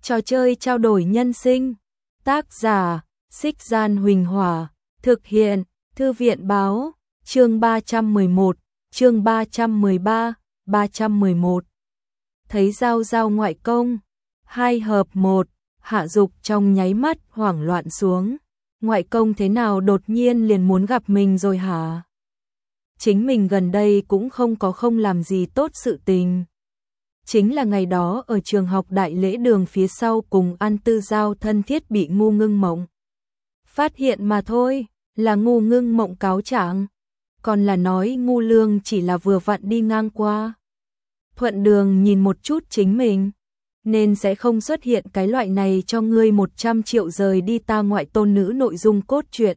Trò chơi trao đổi nhân sinh. Tác giả: Xích Gian Huỳnh Hỏa. Thực hiện: Thư viện báo. Chương 311, chương 313, 311. Thấy Giao Giao ngoại công. 2 hợp 1. Hạ Dục trong nháy mắt hoảng loạn xuống. Ngoại công thế nào đột nhiên liền muốn gặp mình rồi hả? Chính mình gần đây cũng không làm gì tốt sự tình. Chính là ngày đó ở trường học Đại Lễ Đường phía sau cùng An Tư Giao thân thiết bị Ngu Ngưng Mộng phát hiện mà thôi, là Ngu Ngưng Mộng cáo trạng, còn là nói Ngu Lương chỉ là vừa vặn đi ngang qua. Thuận đường nhìn một chút chính mình, nên sẽ không xuất hiện cái loại này cho ngươi 100 triệu rời đi ta ngoại tôn nữ nội dung cốt truyện.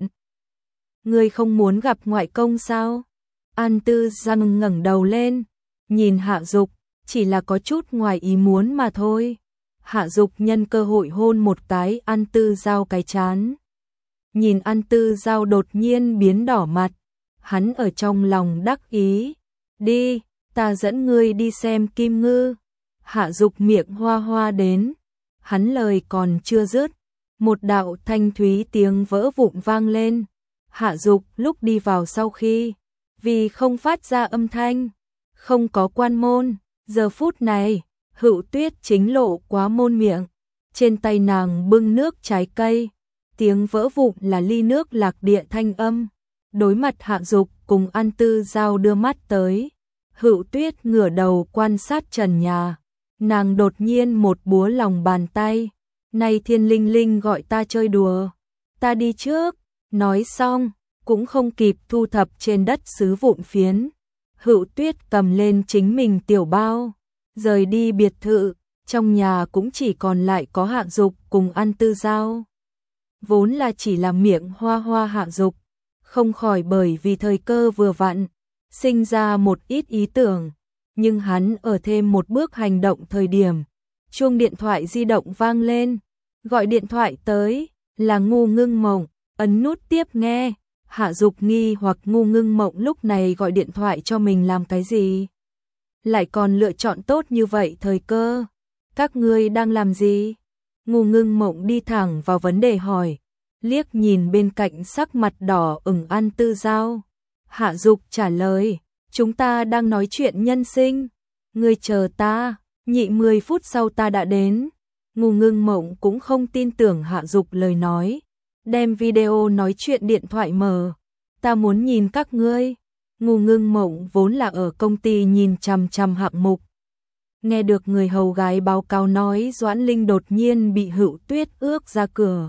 Ngươi không muốn gặp ngoại công sao? An Tư Giao ngẩng đầu lên, nhìn Hạ Dục, chỉ là có chút ngoài ý muốn mà thôi. Hạ Dục nhân cơ hội hôn một cái An Tư Giao cái trán. Nhìn An Tư Giao đột nhiên biến đỏ mặt, hắn ở trong lòng đắc ý. Đi, ta dẫn ngươi đi xem Kim Ngư. Hạ Dục miệng hoa hoa đến, hắn lời còn chưa dứt, một đạo thanh thúy tiếng vỡ vụn vang lên. Hạ Dục lúc đi vào sau khi, vì không phát ra âm thanh, không có quan môn, giờ phút này, Hữu Tuyết chính lộ quá môn miệng, trên tay nàng bưng nước trái cây, tiếng vỡ vụn là ly nước lạc địa thanh âm. Đối mặt Hạ Dục cùng An Tư Giao đưa mắt tới, Hữu Tuyết ngửa đầu quan sát trần nhà, nàng đột nhiên một búa lòng bàn tay, này Thiên Linh Linh gọi ta chơi đùa, ta đi trước. Nói xong, cũng không kịp thu thập trên đất sứ vụn phiến, Hữu Tuyết cầm lên chính mình tiểu bao, rời đi biệt thự. Trong nhà cũng chỉ còn lại có Hạ Dục cùng An Tư Giao. Vốn là chỉ là miệng hoa hoa Hạ Dục, không khỏi bởi vì thời cơ vừa vặn, sinh ra một ít ý tưởng, nhưng hắn ở thêm một bước hành động thời điểm, chuông điện thoại di động vang lên, gọi điện thoại tới, là Ngu Ngưng Mộng, ấn nút tiếp nghe. Hạ Dục nghi hoặc Ngu Ngưng Mộng lúc này gọi điện thoại cho mình làm cái gì? Lại còn lựa chọn tốt như vậy thời cơ. Các ngươi đang làm gì? Ngu Ngưng Mộng đi thẳng vào vấn đề hỏi, liếc nhìn bên cạnh sắc mặt đỏ ửng An Tư Giao. Hạ Dục trả lời, chúng ta đang nói chuyện nhân sinh. Ngươi chờ ta, nhị 10 phút sau ta đã đến. Ngu Ngưng Mộng cũng không tin tưởng Hạ Dục lời nói, đem video nói chuyện điện thoại mở. Ta muốn nhìn các ngươi. Ngu Ngưng Mộng vốn là ở công ty nhìn chằm chằm hạng mục. Nghe được người hầu gái báo cáo nói Doãn Linh đột nhiên bị Hữu Tuyết ước ra cửa.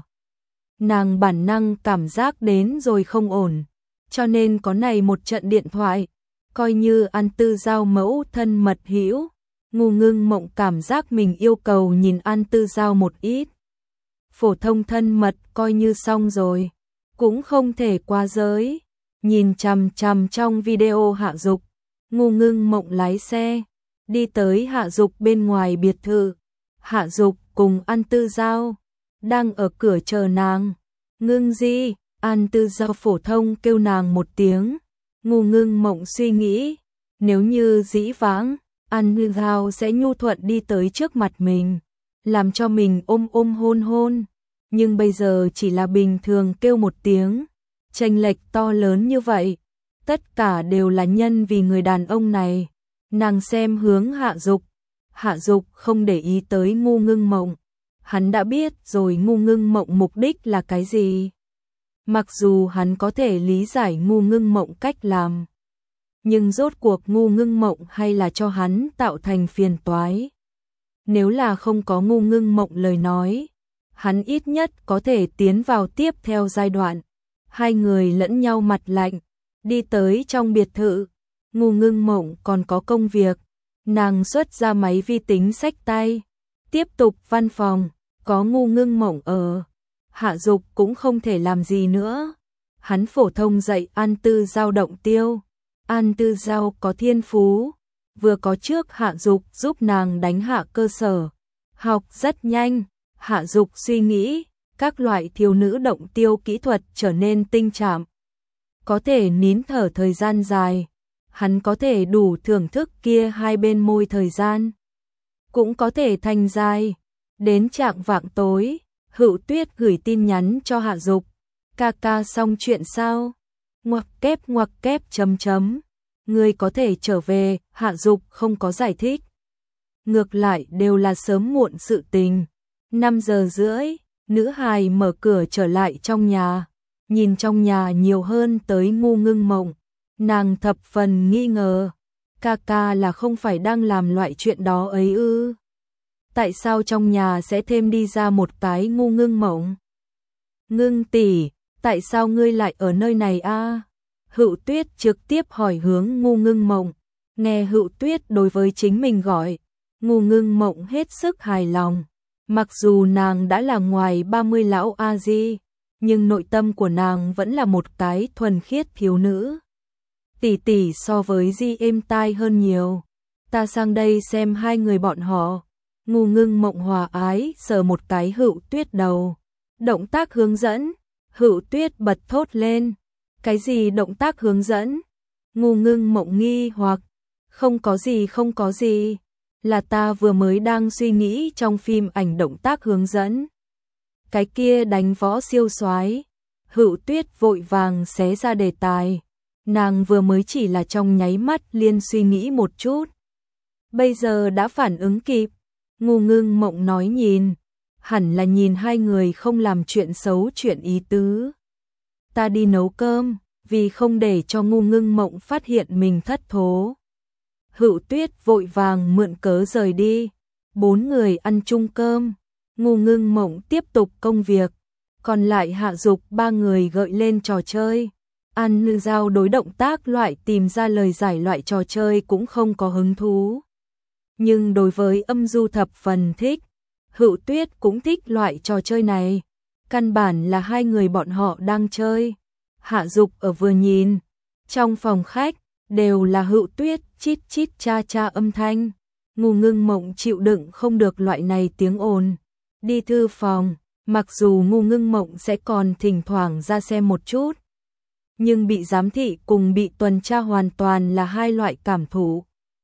Nàng bản năng cảm giác đến rồi không ổn, cho nên có này một trận điện thoại, coi như An Tư Giao mẫu thân mật hữu. Ngu Ngưng Mộng cảm giác mình yêu cầu nhìn An Tư Giao một ít. Phổ thông thân mật coi như xong rồi, cũng không thể qua giới. Nhìn chằm chằm trong video Hạ Dục, Ngu Ngưng Mộng lái xe đi tới Hạ Dục bên ngoài biệt thự. Hạ Dục cùng An Tư Giao đang ở cửa chờ nàng. Ngưng Di. An Tư Giao phổ thông kêu nàng một tiếng. Ngu Ngưng Mộng suy nghĩ, nếu như dĩ vãng, An Tư Giao sẽ nhu thuận đi tới trước mặt mình, làm cho mình ôm ôm hôn hôn, nhưng bây giờ chỉ là bình thường kêu một tiếng, chênh lệch to lớn như vậy, tất cả đều là nhân vì người đàn ông này. Nàng xem hướng Hạ Dục. Hạ Dục không để ý tới Ngu Ngưng Mộng, hắn đã biết rồi Ngu Ngưng Mộng mục đích là cái gì. Mặc dù hắn có thể lý giải Ngu Ngưng Mộng cách làm, nhưng rốt cuộc Ngu Ngưng Mộng hay là cho hắn tạo thành phiền toái. Nếu là không có Ngu Ngưng Mộng lời nói, hắn ít nhất có thể tiến vào tiếp theo giai đoạn. Hai người lẫn nhau mặt lạnh, đi tới trong biệt thự. Ngu Ngưng Mộng còn có công việc, nàng xuất ra máy vi tính xách tay, tiếp tục văn phòng, có Ngu Ngưng Mộng ở. Hạ Dục cũng không thể làm gì nữa, hắn phổ thông dạy An Tư Giao động tiêu. An Tư Giao có thiên phú, vừa có trước Hạ Dục giúp nàng đánh hạ cơ sở, học rất nhanh. Hạ Dục suy nghĩ, các loại thiếu nữ động tiêu kỹ thuật trở nên tinh chạm, có thể nín thở thời gian dài, hắn có thể đủ thưởng thức kia hai bên môi thời gian, cũng có thể thành dài. Đến chạng vạng tối, Hựu Tuyết gửi tin nhắn cho Hạ Dục. Ca ca xong chuyện sao? Ngoặc kép chấm chấm. Ngươi có thể trở về, Hạ Dục không có giải thích. Ngược lại đều là sớm muộn sự tình. 5 giờ rưỡi, nữ hài mở cửa trở lại trong nhà. Nhìn trong nhà nhiều hơn tới Ngu Ngưng Mộng. Nàng thập phần nghi ngờ. Ca ca là không phải đang làm loại chuyện đó ấy ư? Tại sao trong nhà sẽ thêm đi ra một cái Ngu Ngưng Mộng? Ngưng tỷ, tại sao ngươi lại ở nơi này a? Hựu Tuyết trực tiếp hỏi hướng Ngu Ngưng Mộng. Nghe Hựu Tuyết đối với chính mình gọi, Ngu Ngưng Mộng hết sức hài lòng. Mặc dù nàng đã là ngoài 30 lão a di, nhưng nội tâm của nàng vẫn là một cái thuần khiết thiếu nữ. Tỷ tỷ so với di êm tai hơn nhiều. Ta sang đây xem hai người bọn họ. Ngu Ngưng Mộng hòa ái sờ một cái Hựu Tuyết đầu. Động tác hướng dẫn. Hựu Tuyết bật thốt lên. Cái gì động tác hướng dẫn? Ngu Ngưng Mộng nghi hoặc. Không có gì. Là ta vừa mới đang suy nghĩ trong phim ảnh động tác hướng dẫn. Cái kia đánh võ siêu soái. Hựu Tuyết vội vàng xé ra đề tài. Nàng vừa mới chỉ là trong nháy mắt liên suy nghĩ một chút. Bây giờ đã phản ứng kịp. Ngu Ngưng Mộng nói nhìn. Hẳn là nhìn hai người không làm chuyện xấu chuyện ý tứ. Ta đi nấu cơm, vì không để cho Ngu Ngưng Mộng phát hiện mình thất thố. Hựu Tuyết vội vàng mượn cớ rời đi. 4 người ăn chung cơm. Ngu Ngưng Mộng tiếp tục công việc. Còn lại Hạ Dục 3 người gợi lên trò chơi. Ăn giao đối động tác loại tìm ra lời giải loại trò chơi cũng không có hứng thú. Nhưng đối với âm du thập phần thích. Hựu Tuyết cũng thích loại trò chơi này. Căn bản là hai người bọn họ đang chơi. Hạ Dục ở vừa nhìn. Trong phòng khách, đều là Hựu Tuyết chít chít cha cha âm thanh. Ngu Ngưng Mộng chịu đựng không được loại này tiếng ồn. Đi thư phòng, mặc dù Ngu Ngưng Mộng sẽ còn thỉnh thoảng ra xem một chút. Nhưng bị giám thị cùng bị tuần tra hoàn toàn là hai loại cảm thụ.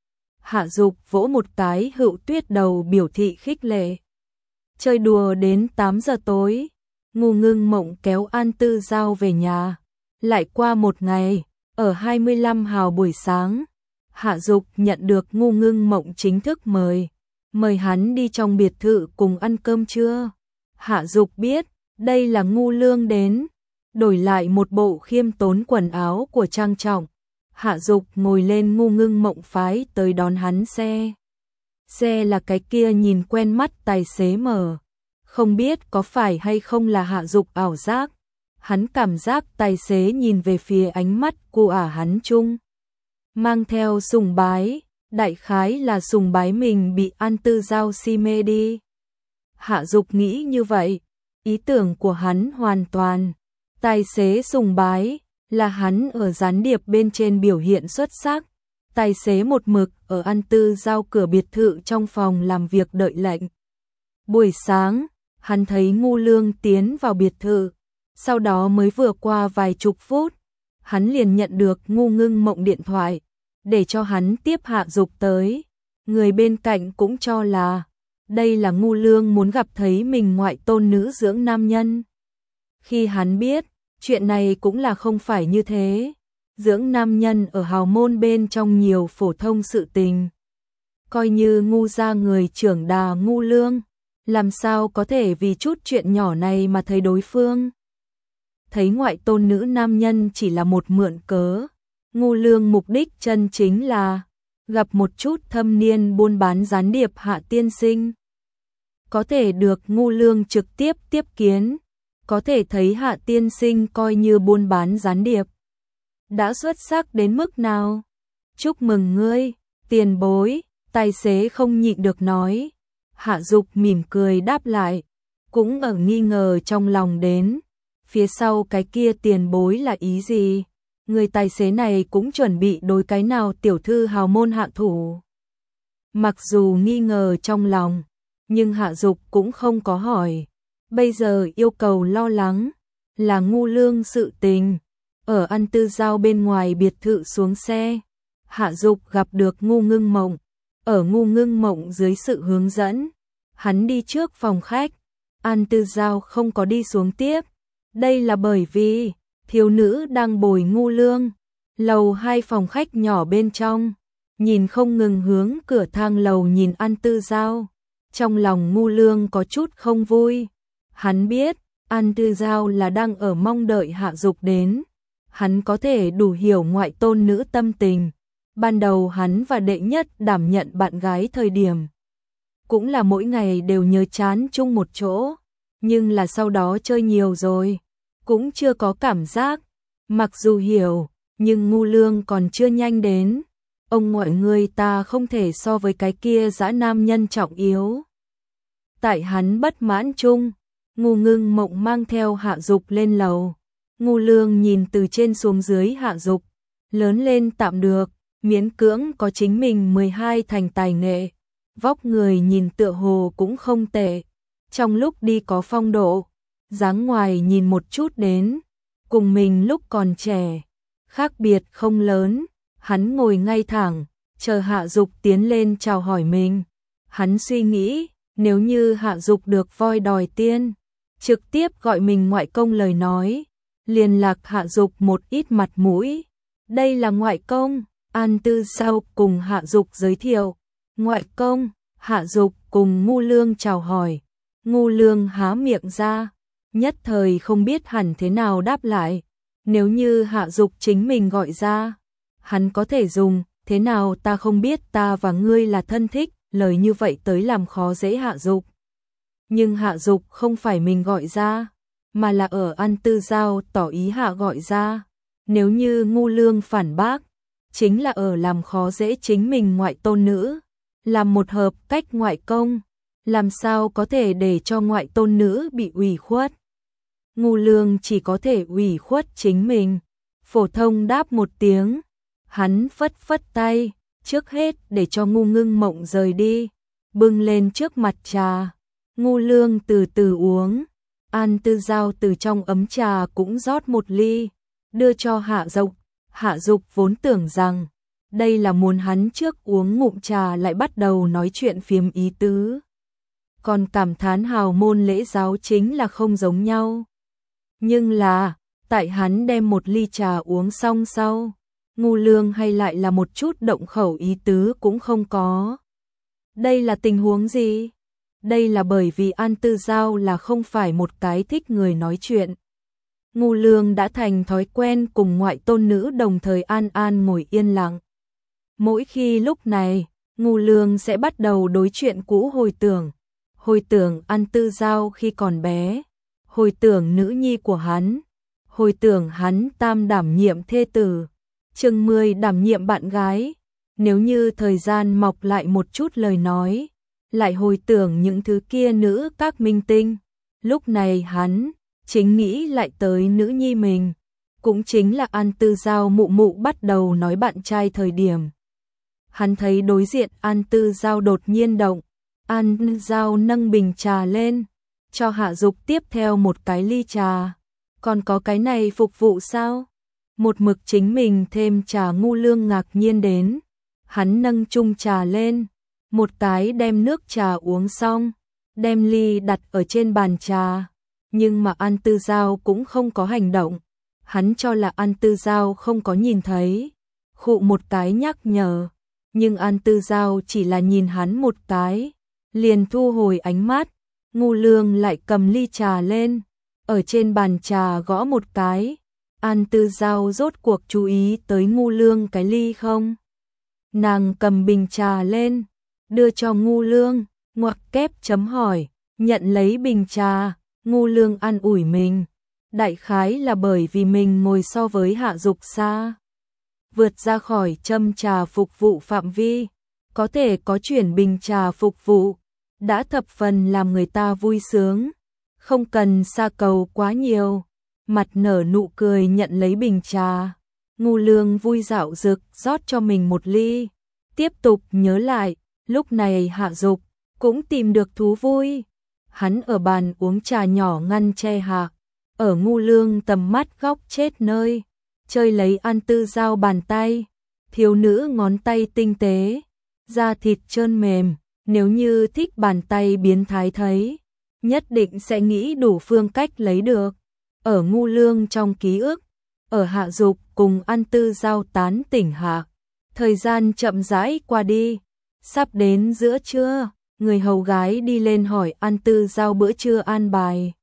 Hạ Dục vỗ một cái Hựu Tuyết đầu biểu thị khích lệ. Chơi đùa đến 8 giờ tối, Ngu Ngưng Mộng kéo An Tư Giao về nhà. Lại qua một ngày, ở 25 hào buổi sáng, Hạ Dục nhận được Ngu Ngưng Mộng chính thức mời hắn đi trong biệt thự cùng ăn cơm trưa. Hạ Dục biết, đây là Ngu Lương đến, đổi lại một bộ khiêm tốn quần áo của trang trọng. Hạ Dục ngồi lên Ngu Ngưng Mộng phái tới đón hắn xe. Xe là cái kia nhìn quen mắt tài xế mở. Không biết có phải hay không là Hạ Dục ảo giác. Hắn cảm giác tài xế nhìn về phía ánh mắt của hắn chung. Mang theo sùng bái, đại khái là sùng bái mình bị An Tư Giao si mê đi. Hạ Dục nghĩ như vậy, ý tưởng của hắn hoàn toàn. Tài xế sùng bái là hắn ở gián điệp bên trên biểu hiện xuất sắc. Tài xế một mực ở An Tư Giao cửa biệt thự trong phòng làm việc đợi lệnh. Buổi sáng, hắn thấy Ngu Lương tiến vào biệt thự. Sau đó mới vừa qua vài chục phút, hắn liền nhận được Ngu Ngưng Mộng điện thoại, để cho hắn tiếp Hạ Dục tới. Người bên cạnh cũng cho là, đây là Ngu Lương muốn gặp thấy mình ngoại tôn nữ dưỡng nam nhân. Khi hắn biết, chuyện này cũng là không phải như thế. Dưỡng nam nhân ở hào môn bên trong nhiều phổ thông sự tình. Coi như Ngu gia người trưởng đà Ngu Lương, làm sao có thể vì chút chuyện nhỏ này mà thấy đối phương. Thấy ngoại tôn nữ nam nhân chỉ là một mượn cớ. Ngu Lương mục đích chân chính là gặp một chút thâm niên buôn bán gián điệp Hạ tiên sinh. Có thể được Ngu Lương trực tiếp tiếp kiến, có thể thấy Hạ tiên sinh coi như buôn bán gián điệp đã xuất sắc đến mức nào. Chúc mừng ngươi, tiền bối, tài xế không nhịn được nói. Hạ Dục mỉm cười đáp lại, cũng ở nghi ngờ trong lòng đến. Phía sau cái kia tiền bối là ý gì? Người tài xế này cũng chuẩn bị đối cái nào tiểu thư hào môn hạ thủ. Mặc dù nghi ngờ trong lòng, nhưng Hạ Dục cũng không có hỏi. Bây giờ yêu cầu lo lắng là Ngu Lương sự tình. Ở An Tư Giao bên ngoài biệt thự xuống xe, Hạ Dục gặp được Ngu Ngưng Mộng. Ở Ngu Ngưng Mộng dưới sự hướng dẫn, Hắn đi trước phòng khách, An Tư Giao không có đi xuống tiếp. Đây là bởi vì thiếu nữ đang bồi Ngu Lương. Lầu 2 phòng khách nhỏ bên trong, nhìn không ngừng hướng cửa thang lầu nhìn An Tư Giao. Trong lòng Ngu Lương có chút không vui. Hắn biết An Tư Giao là đang ở mong đợi Hạ Dục đến. Hắn có thể đủ hiểu ngoại tôn nữ tâm tình. Ban đầu hắn và đệ nhất đảm nhận bạn gái thời điểm, cũng là mỗi ngày đều nhớ chán chung một chỗ. Nhưng là sau đó chơi nhiều rồi, cũng chưa có cảm giác. Mặc dù hiểu, nhưng Ngu Lương còn chưa nhanh đến. Ông ngoại người ta không thể so với cái kia dã nam nhân trọng yếu. Tại hắn bất mãn chung, Ngu Ngưng Mộng mang theo Hạ Dục lên lầu. Ngu Lương nhìn từ trên xuống dưới Hạ Dục, lớn lên tạm được, miễn cưỡng có chính mình 12 thành tài nghệ. Vóc người nhìn tựa hồ cũng không tệ, trong lúc đi có phong độ, dáng ngoài nhìn một chút đến, cùng mình lúc còn trẻ, khác biệt không lớn. Hắn ngồi ngay thẳng, chờ Hạ Dục tiến lên chào hỏi mình. Hắn suy nghĩ, nếu như Hạ Dục được voi đòi tiên, trực tiếp gọi mình ngoại công lời nói, liền lạc Hạ Dục một ít mặt mũi. Đây là ngoại công. An Tư Giao cùng Hạ Dục giới thiệu. Ngoại công. Hạ Dục cùng Ngu Lương chào hỏi. Ngu Lương há miệng ra, nhất thời không biết hẳn thế nào đáp lại. Nếu như Hạ Dục chính mình gọi ra, hắn có thể dùng thế nào ta không biết ta và ngươi là thân thích, lời như vậy tới làm khó dễ Hạ Dục. Nhưng Hạ Dục không phải mình gọi ra, mà là ở An Tư Giao tỏ ý hạ gọi ra. Nếu như Ngu Lương phản bác, chính là ở làm khó dễ chính mình ngoại tôn nữ. Làm một hợp cách ngoại công, làm sao có thể để cho ngoại tôn nữ bị ủy khuất. Ngu Lương chỉ có thể ủy khuất chính mình. Phổ thông đáp một tiếng, hắn phất phất tay, trước hết để cho Ngu Ngưng Mộng rời đi, bưng lên trước mặt trà. Ngu Lương từ từ uống. An Tư Giao từ trong ấm trà cũng rót một ly, đưa cho Hạ Dục. Hạ Dục vốn tưởng rằng đây là muốn hắn trước uống ngụm trà lại bắt đầu nói chuyện phiếm ý tứ. Còn cảm thán hào môn lễ giáo chính là không giống nhau. Nhưng là, tại hắn đem một ly trà uống xong sau, Ngu Lương hay lại là một chút động khẩu ý tứ cũng không có. Đây là tình huống gì? Đây là bởi vì An Tư Giao là không phải một cái thích người nói chuyện. Ngu Lương đã thành thói quen cùng ngoại tôn nữ đồng thời an an ngồi yên lặng. Mỗi khi lúc này, Ngu Lương sẽ bắt đầu đối chuyện cũ hồi tưởng An Tư Giao khi còn bé, hồi tưởng nữ nhi của hắn, hồi tưởng hắn tam đảm nhiệm thê tử, chừng 10 đảm nhiệm bạn gái. Nếu như thời gian mọc lại một chút lời nói, lại hồi tưởng những thứ kia nữ các minh tinh, lúc này hắn chính nghĩ lại tới nữ nhi mình, cũng chính là An Tư Giao mụ mụ bắt đầu nói bạn trai thời điểm. Hắn thấy đối diện An Tư Giao đột nhiên động, An Tư Giao nâng bình trà lên, cho Hạ Dục tiếp theo một cái ly trà. Còn có cái này phục vụ sao? Một mực chính mình thêm trà. Ngu Lương ngạc nhiên đến, hắn nâng chung trà lên, một cái đem nước trà uống xong, đem ly đặt ở trên bàn trà. Nhưng mà An Tư Giao cũng không có hành động. Hắn cho là An Tư Giao không có nhìn thấy, khụ một cái nhắc nhở. Nhưng An Tư Giao chỉ là nhìn hắn một cái, liền thu hồi ánh mắt. Ngu Lương lại cầm ly trà lên, ở trên bàn trà gõ một cái. An Tư Giao rốt cuộc chú ý tới Ngu Lương cái ly không? Nàng cầm bình trà lên, đưa cho Ngu Lương, ngoặc kép chấm hỏi, nhận lấy bình trà. Ngu Lương an ủi mình, đại khái là bởi vì mình ngồi so với Hạ Dục xa, vượt ra khỏi châm trà phục vụ phạm vi, có thể có chuyển bình trà phục vụ, đã thập phần làm người ta vui sướng, không cần xa cầu quá nhiều. Mặt nở nụ cười nhận lấy bình trà. Ngu Lương vui dạo dực rót cho mình một ly, tiếp tục nhớ lại, lúc này Hạ Dục cũng tìm được thú vui. Hắn ở bàn uống trà nhỏ ngăn che hạ, ở Ngu Lương tầm mắt góc chết nơi, chơi lấy An Tư Giao bàn tay, thiếu nữ ngón tay tinh tế, da thịt trơn mềm, Nếu như thích bàn tay biến thái thấy, nhất định sẽ nghĩ đủ phương cách lấy được. Ở Ngu Lương trong ký ức, ở Hạ Dục cùng An Tư Giao tán tỉnh hạ. Thời gian chậm rãi qua đi, sắp đến giữa trưa, người hầu gái đi lên hỏi An Tư Giao bữa trưa an bài.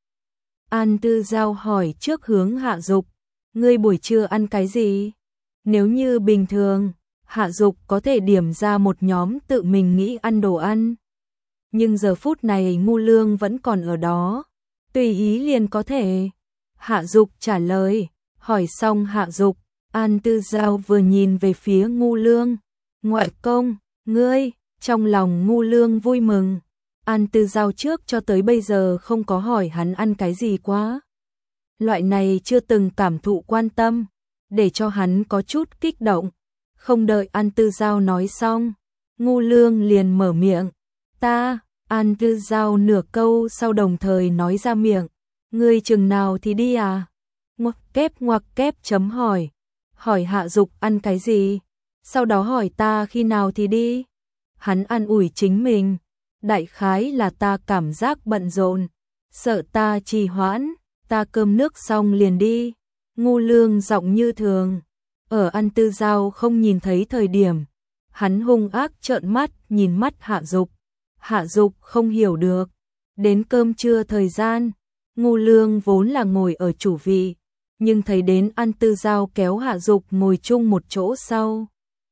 An Tư Giao hỏi trước hướng Hạ Dục, ngươi buổi trưa ăn cái gì? Nếu như bình thường, Hạ Dục có thể điểm ra một nhóm tự mình nghĩ ăn đồ ăn. Nhưng giờ phút này Ngu Lương vẫn còn ở đó, tùy ý liền có thể. Hạ Dục trả lời, hỏi xong Hạ Dục, An Tư Giao vừa nhìn về phía Ngu Lương. Ngoại công, ngươi, trong lòng Ngu Lương vui mừng. An Tư Giao trước cho tới bây giờ không có hỏi hắn ăn cái gì quá. Loại này chưa từng cảm thụ quan tâm, để cho hắn có chút kích động. Không đợi An Tư Giao nói xong, Ngu Lương liền mở miệng. Ta, An Tư Giao nửa câu sau đồng thời nói ra miệng. Ngươi chừng nào thì đi à? Ngoặc kép chấm hỏi. Hỏi Hạ Dục ăn cái gì? Sau đó hỏi ta khi nào thì đi? Hắn an ủi chính mình. Đại khái là ta cảm giác bận rộn, sợ ta trì hoãn, ta cơm nước xong liền đi. Ngu Lương giọng như thường. Ở An Tư Giao không nhìn thấy thời điểm, hắn hung ác trợn mắt nhìn mắt Hạ Dục. Hạ Dục không hiểu được. Đến cơm trưa thời gian, Ngu Lương vốn là ngồi ở chủ vị, nhưng thấy đến An Tư Giao kéo Hạ Dục ngồi chung một chỗ sau.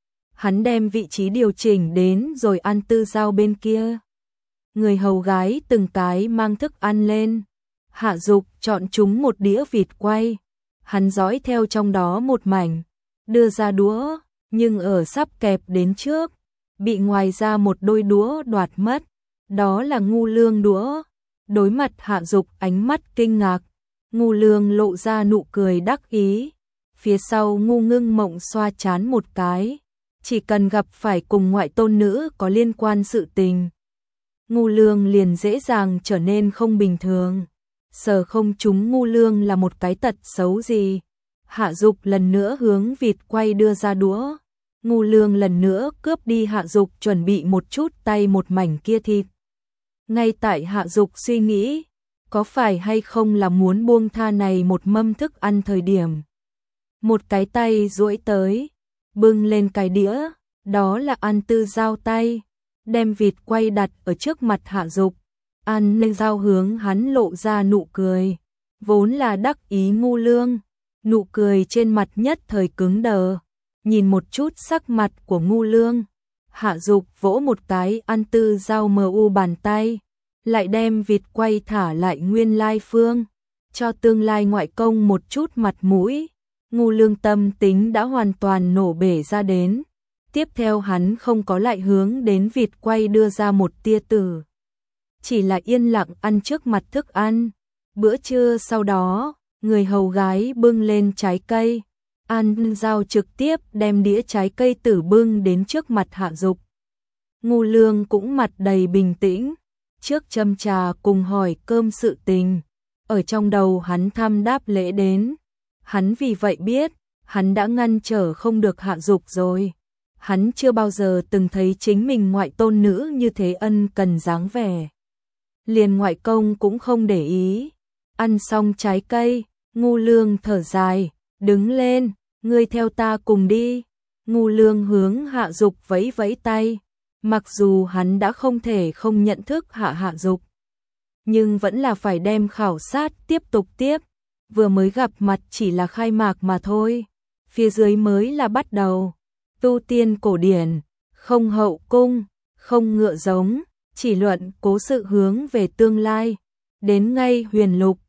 Hắn đem vị trí điều chỉnh đến rồi An Tư Giao bên kia. Người hầu gái từng cái mang thức ăn lên. Hạ Dục chọn chúng một đĩa vịt quay. Hắn dõi theo trong đó một mảnh, đưa ra đũa, nhưng ở sắp kẹp đến trước, bị ngoài ra một đôi đũa đoạt mất. Đó là Ngu Lương đũa. Đối mặt Hạ Dục ánh mắt kinh ngạc, Ngu Lương lộ ra nụ cười đắc ý. Phía sau Ngu Ngưng Mộng xoa chán một cái. Chỉ cần gặp phải cùng ngoại tôn nữ có liên quan sự tình, Ngu Lương liền dễ dàng trở nên không bình thường. Sở không chúng Ngu Lương là một cái tật xấu gì. Hạ Dục lần nữa hướng vịt quay đưa ra đũa. Ngu Lương lần nữa cướp đi Hạ Dục chuẩn bị một chút tay một mảnh kia thịt. Ngay tại Hạ Dục suy nghĩ, có phải hay không là muốn buông tha này một mâm thức ăn thời điểm. Một cái tay duỗi tới, bưng lên cái đĩa, đó là An Tư Giao tay, đem vịt quay đặt ở trước mặt Hạ Dục. An Tư Giao hướng hắn lộ ra nụ cười, vốn là đắc ý Ngu Lương, nụ cười trên mặt nhất thời cứng đờ. Nhìn một chút sắc mặt của Ngu Lương, Hạ Dục vỗ một cái An Tư Giao mu bàn tay, lại đem vịt quay thả lại nguyên lai phương, cho tương lai ngoại công một chút mặt mũi. Ngu Lương tâm tính đã hoàn toàn nổ bể ra đến. Tiếp theo hắn không có lại hướng đến vịt quay đưa ra một tia tử, chỉ là yên lặng ăn trước mặt thức ăn. Bữa trưa sau đó, người hầu gái bưng lên trái cây. An Giao trực tiếp đem đĩa trái cây tử bưng đến trước mặt Hạ Dục. Ngu Lương cũng mặt đầy bình tĩnh, trước châm trà cùng hỏi cơm sự tình. Ở trong đầu hắn thăm đáp lễ đến. Hắn vì vậy biết, hắn đã ngăn trở không được Hạ Dục rồi. Hắn chưa bao giờ từng thấy chính mình ngoại tôn nữ như thế ân cần dáng vẻ. Liền ngoại công cũng không để ý. Ăn xong trái cây, Ngu Lương thở dài, đứng lên, ngươi theo ta cùng đi. Ngu Lương hướng Hạ Dục vẫy vẫy tay. Mặc dù hắn đã không thể không nhận thức Hạ Dục, nhưng vẫn là phải đem khảo sát tiếp tục tiếp. Vừa mới gặp mặt chỉ là khai mạc mà thôi, phía dưới mới là bắt đầu. Tu tiên cổ điển, không hậu cung, không ngựa giống, chỉ luận cố sự hướng về tương lai. Đến ngay huyền lục,